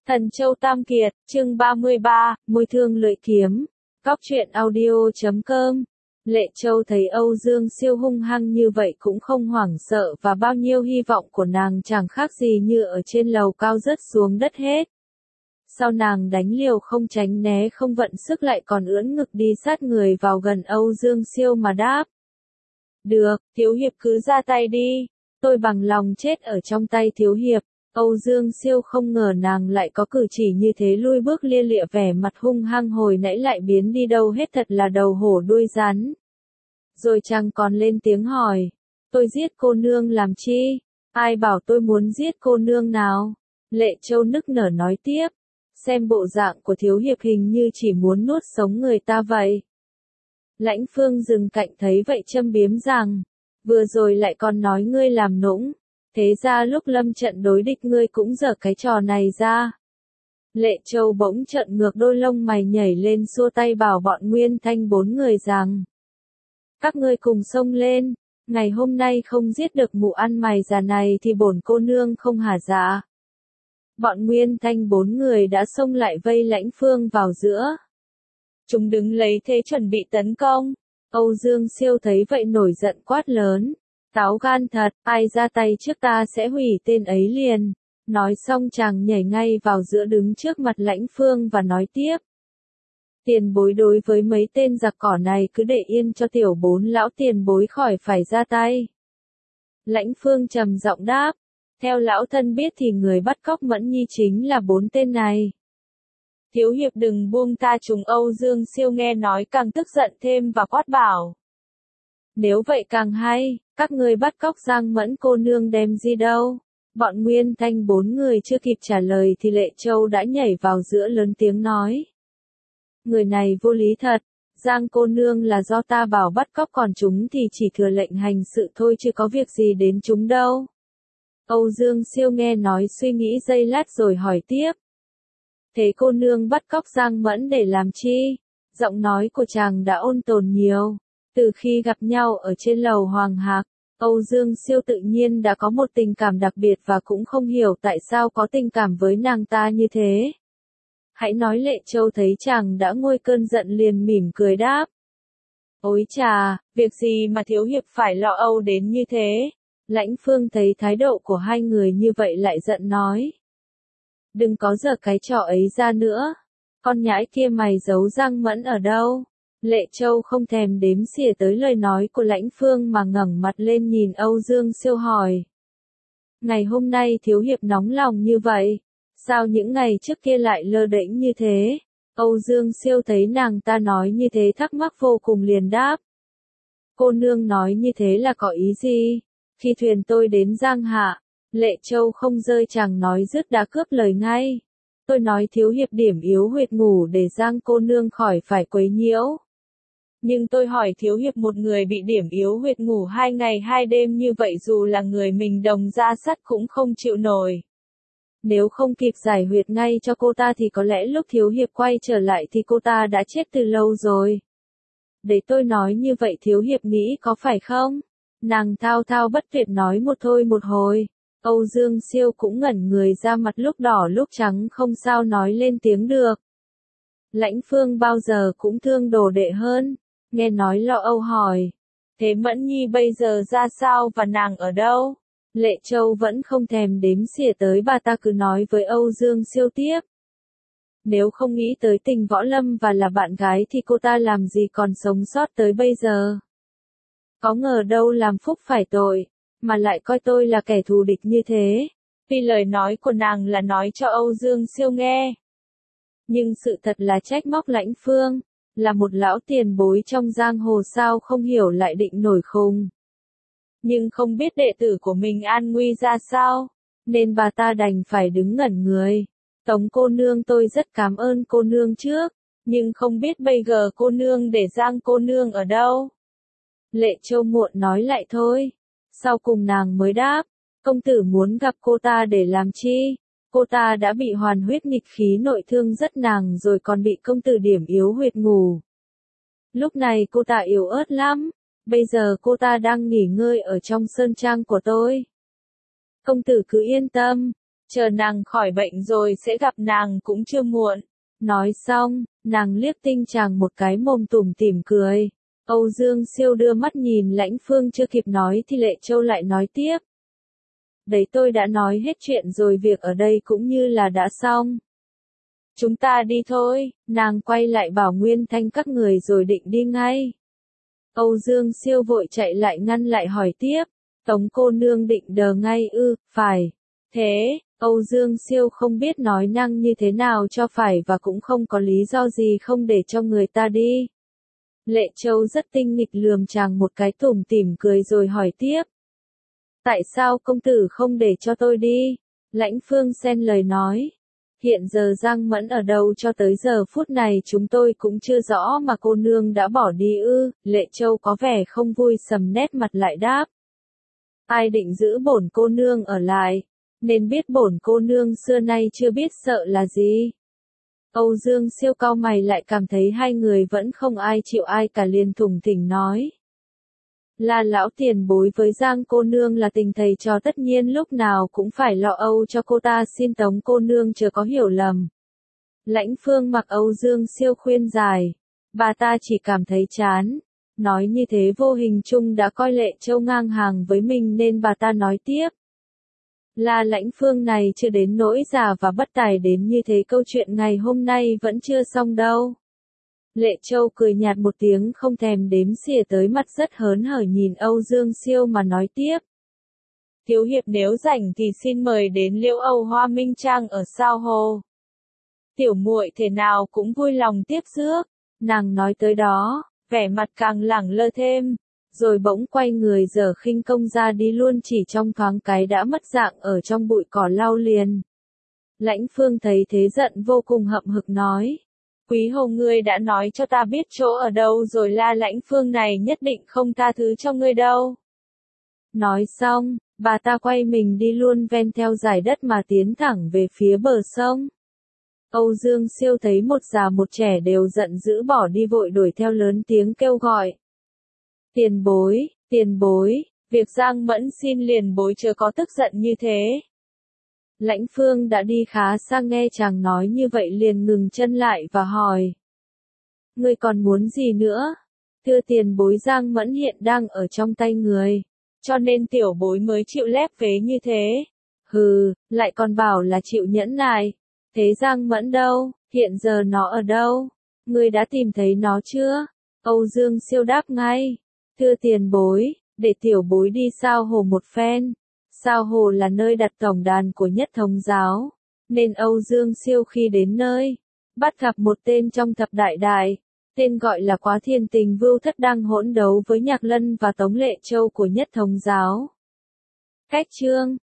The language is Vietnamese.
Thần Châu Tam Kiệt, chương 33, môi thương lưỡi kiếm. Góc truyện audio.com. Lệ Châu thấy Âu Dương Siêu hung hăng như vậy cũng không hoảng sợ và bao nhiêu hy vọng của nàng chẳng khác gì như ở trên lầu cao rớt xuống đất hết. Sau nàng đánh liều không tránh né không vận sức lại còn ưỡn ngực đi sát người vào gần Âu Dương Siêu mà đáp. Được, Thiếu Hiệp cứ ra tay đi, tôi bằng lòng chết ở trong tay Thiếu Hiệp. Âu Dương Siêu không ngờ nàng lại có cử chỉ như thế, lui bước lia lịa, vẻ mặt hung hăng hồi nãy lại biến đi đâu hết, thật là đầu hổ đuôi rắn. Rồi chàng còn lên tiếng hỏi, tôi giết cô nương làm chi? Ai bảo tôi muốn giết cô nương nào? Lệ Châu nức nở nói tiếp, xem bộ dạng của Thiếu Hiệp hình như chỉ muốn nuốt sống người ta vậy. Lãnh Phương dừng cạnh thấy vậy châm biếm rằng, vừa rồi lại còn nói ngươi làm nũng. Thế ra lúc lâm trận đối địch ngươi cũng dở cái trò này ra. Lệ Châu bỗng trợn ngược đôi lông mày nhảy lên xua tay bảo bọn Nguyên Thanh bốn người rằng. Các ngươi cùng xông lên, ngày hôm nay không giết được mụ ăn mày già này thì bổn cô nương không hả dạ. Bọn Nguyên Thanh bốn người đã xông lại vây Lãnh Phương vào giữa. Chúng đứng lấy thế chuẩn bị tấn công. Âu Dương Siêu thấy vậy nổi giận quát lớn. Táo gan thật, ai ra tay trước ta sẽ hủy tên ấy liền. Nói xong chàng nhảy ngay vào giữa đứng trước mặt Lãnh Phương và nói tiếp. Tiền bối đối với mấy tên giặc cỏ này cứ để yên cho tiểu bốn lão tiền bối khỏi phải ra tay. Lãnh Phương trầm giọng đáp. Theo lão thân biết thì người bắt cóc Mẫn Nhi chính là bốn tên này. Thiếu Hiệp đừng buông ta chúng. Âu Dương Siêu nghe nói càng tức giận thêm và quát bảo. Nếu vậy càng hay, các ngươi bắt cóc Giang Mẫn cô nương đem gì đâu? Bọn Nguyên Thanh bốn người chưa kịp trả lời thì Lệ Châu đã nhảy vào giữa lớn tiếng nói. Người này vô lý thật, Giang cô nương là do ta bảo bắt cóc, còn chúng thì chỉ thừa lệnh hành sự thôi chứ có việc gì đến chúng đâu. Âu Dương Siêu nghe nói suy nghĩ giây lát rồi hỏi tiếp. Thế cô nương bắt cóc Giang Mẫn để làm chi? Giọng nói của chàng đã ôn tồn nhiều. Từ khi gặp nhau ở trên lầu Hoàng Hạc, Âu Dương Siêu tự nhiên đã có một tình cảm đặc biệt và cũng không hiểu tại sao có tình cảm với nàng ta như thế. Hãy nói. Lệ Châu thấy chàng đã nguôi cơn giận liền mỉm cười đáp. Ôi chà, việc gì mà Thiếu Hiệp phải lo âu đến như thế? Lãnh Phương thấy thái độ của hai người như vậy lại giận nói. Đừng có giở cái trò ấy ra nữa. Con nhãi kia mày giấu Giang Mẫn ở đâu? Lệ Châu không thèm đếm xỉa tới lời nói của Lãnh Phương mà ngẩng mặt lên nhìn Âu Dương Siêu hỏi. Ngày hôm nay Thiếu Hiệp nóng lòng như vậy, sao những ngày trước kia lại lơ đễnh như thế? Âu Dương Siêu thấy nàng ta nói như thế thắc mắc vô cùng liền đáp. Cô nương nói như thế là có ý gì? Khi thuyền tôi đến Giang Hạ, Lệ Châu không rơi chàng nói dứt đã cướp lời ngay. Tôi nói Thiếu Hiệp điểm yếu huyệt ngủ để Giang cô nương khỏi phải quấy nhiễu. Nhưng tôi hỏi Thiếu Hiệp, một người bị điểm yếu huyệt ngủ 2 ngày 2 đêm như vậy dù là người mình đồng ra sắt cũng không chịu nổi. Nếu không kịp giải huyệt ngay cho cô ta thì có lẽ lúc Thiếu Hiệp quay trở lại thì cô ta đã chết từ lâu rồi. Để tôi nói như vậy Thiếu Hiệp nghĩ có phải không? Nàng thao thao bất tuyệt nói một thôi một hồi. Âu Dương Siêu cũng ngẩn người ra, mặt lúc đỏ lúc trắng không sao nói lên tiếng được. Lãnh Phương bao giờ cũng thương đồ đệ hơn. Nghe nói lo âu hỏi. Thế Mẫn Nhi bây giờ ra sao và nàng ở đâu? Lệ Châu vẫn không thèm đếm xỉa tới bà ta, cứ nói với Âu Dương Siêu tiếp. Nếu không nghĩ tới tình võ lâm và là bạn gái thì cô ta làm gì còn sống sót tới bây giờ? Có ngờ đâu làm phúc phải tội, mà lại coi tôi là kẻ thù địch như thế. Vì lời nói của nàng là nói cho Âu Dương Siêu nghe. Nhưng sự thật là trách móc Lãnh Phương. Là một lão tiền bối trong giang hồ sao không hiểu lại định nổi khùng. Nhưng không biết đệ tử của mình an nguy ra sao, nên bà ta đành phải đứng ngẩn người. Tống cô nương, tôi rất cảm ơn cô nương trước, nhưng không biết bây giờ cô nương để Giang cô nương ở đâu. Lệ Châu muộn nói lại thôi. Sau cùng nàng mới đáp, công tử muốn gặp cô ta để làm chi? Cô ta đã bị hoàn huyết nghịch khí nội thương rất nàng rồi, còn bị công tử điểm yếu huyệt ngủ. Lúc này cô ta yếu ớt lắm, bây giờ cô ta đang nghỉ ngơi ở trong sơn trang của tôi. Công tử cứ yên tâm, chờ nàng khỏi bệnh rồi sẽ gặp nàng cũng chưa muộn. Nói xong, nàng liếc Tinh Tràng một cái mồm tủm tỉm cười. Âu Dương Siêu đưa mắt nhìn Lãnh Phương chưa kịp nói thì Lệ Châu lại nói tiếp. Đấy tôi đã nói hết chuyện rồi, việc ở đây cũng như là đã xong. Chúng ta đi thôi, nàng quay lại bảo Nguyên Thanh các người rồi định đi ngay. Âu Dương Siêu vội chạy lại ngăn lại hỏi tiếp, Tống cô nương định đờ ngay ư? Phải. Thế, Âu Dương Siêu không biết nói năng như thế nào cho phải và cũng không có lý do gì không để cho người ta đi. Lệ Châu rất tinh nghịch lườm chàng một cái tủm tỉm cười rồi hỏi tiếp. Tại sao công tử không để cho tôi đi? Lãnh Phương xen lời nói. Hiện giờ Giang Mẫn ở đâu, cho tới giờ phút này chúng tôi cũng chưa rõ mà cô nương đã bỏ đi ư? Lệ Châu có vẻ không vui, sầm nét mặt lại đáp. Ai định giữ bổn cô nương ở lại? Nên biết bổn cô nương xưa nay chưa biết sợ là gì. Âu Dương Siêu cau mày lại cảm thấy hai người vẫn không ai chịu ai cả, liền thủng thỉnh nói. Là lão tiền bối với Giang cô nương là tình thầy trò, tất nhiên lúc nào cũng phải lo âu cho cô ta, xin Tống cô nương chớ có hiểu lầm. Lãnh Phương mặc Âu Dương Siêu khuyên giải. Bà ta chỉ cảm thấy chán. Nói như thế vô hình chung đã coi Lệ Châu ngang hàng với mình nên bà ta nói tiếp. Là Lãnh Phương này chưa đến nỗi già và bất tài đến như thế, câu chuyện ngày hôm nay vẫn chưa xong đâu. Lệ Châu cười nhạt một tiếng không thèm đếm xỉa, tới mặt rất hớn hở nhìn Âu Dương Siêu mà nói tiếp. Thiếu hiệp nếu rảnh thì xin mời đến Liễu Âu Hoa Minh Trang ở Sao Hồ. Tiểu muội thể nào cũng vui lòng tiếp rước. Nàng nói tới đó, vẻ mặt càng lẳng lơ thêm, rồi bỗng quay người giở khinh công ra đi luôn, chỉ trong thoáng cái đã mất dạng ở trong bụi cỏ lau liền. Lãnh Phương thấy thế giận vô cùng, hậm hực nói. Quý hầu, ngươi đã nói cho ta biết chỗ ở đâu rồi, La Lãnh Phương này nhất định không tha thứ cho ngươi đâu. Nói xong, bà ta quay mình đi luôn, ven theo dải đất mà tiến thẳng về phía bờ sông. Âu Dương Siêu thấy một già một trẻ đều giận dữ bỏ đi, vội đuổi theo lớn tiếng kêu gọi. Tiền bối, việc Giang Mẫn xin liền bối chớ có tức giận như thế. Lãnh Phương đã đi khá xa, nghe chàng nói như vậy liền ngừng chân lại và hỏi. Ngươi còn muốn gì nữa? Thưa tiền bối, Giang Mẫn hiện đang ở trong tay người, cho nên tiểu bối mới chịu lép vế như thế. Hừ, lại còn bảo là chịu nhẫn nại. Thế Giang Mẫn đâu, hiện giờ nó ở đâu? Ngươi đã tìm thấy nó chưa? Âu Dương Siêu đáp ngay. Thưa tiền bối, để tiểu bối đi Sao Hồ một phen. Sao Hồ là nơi đặt tổng đàn của Nhất Thống giáo, nên Âu Dương Siêu khi đến nơi, bắt gặp một tên trong thập đại đại, tên gọi là Quá Thiên Tình Vưu Thất đang hỗn đấu với Nhạc Lân và Tống Lệ Châu của Nhất Thống giáo. Cách chương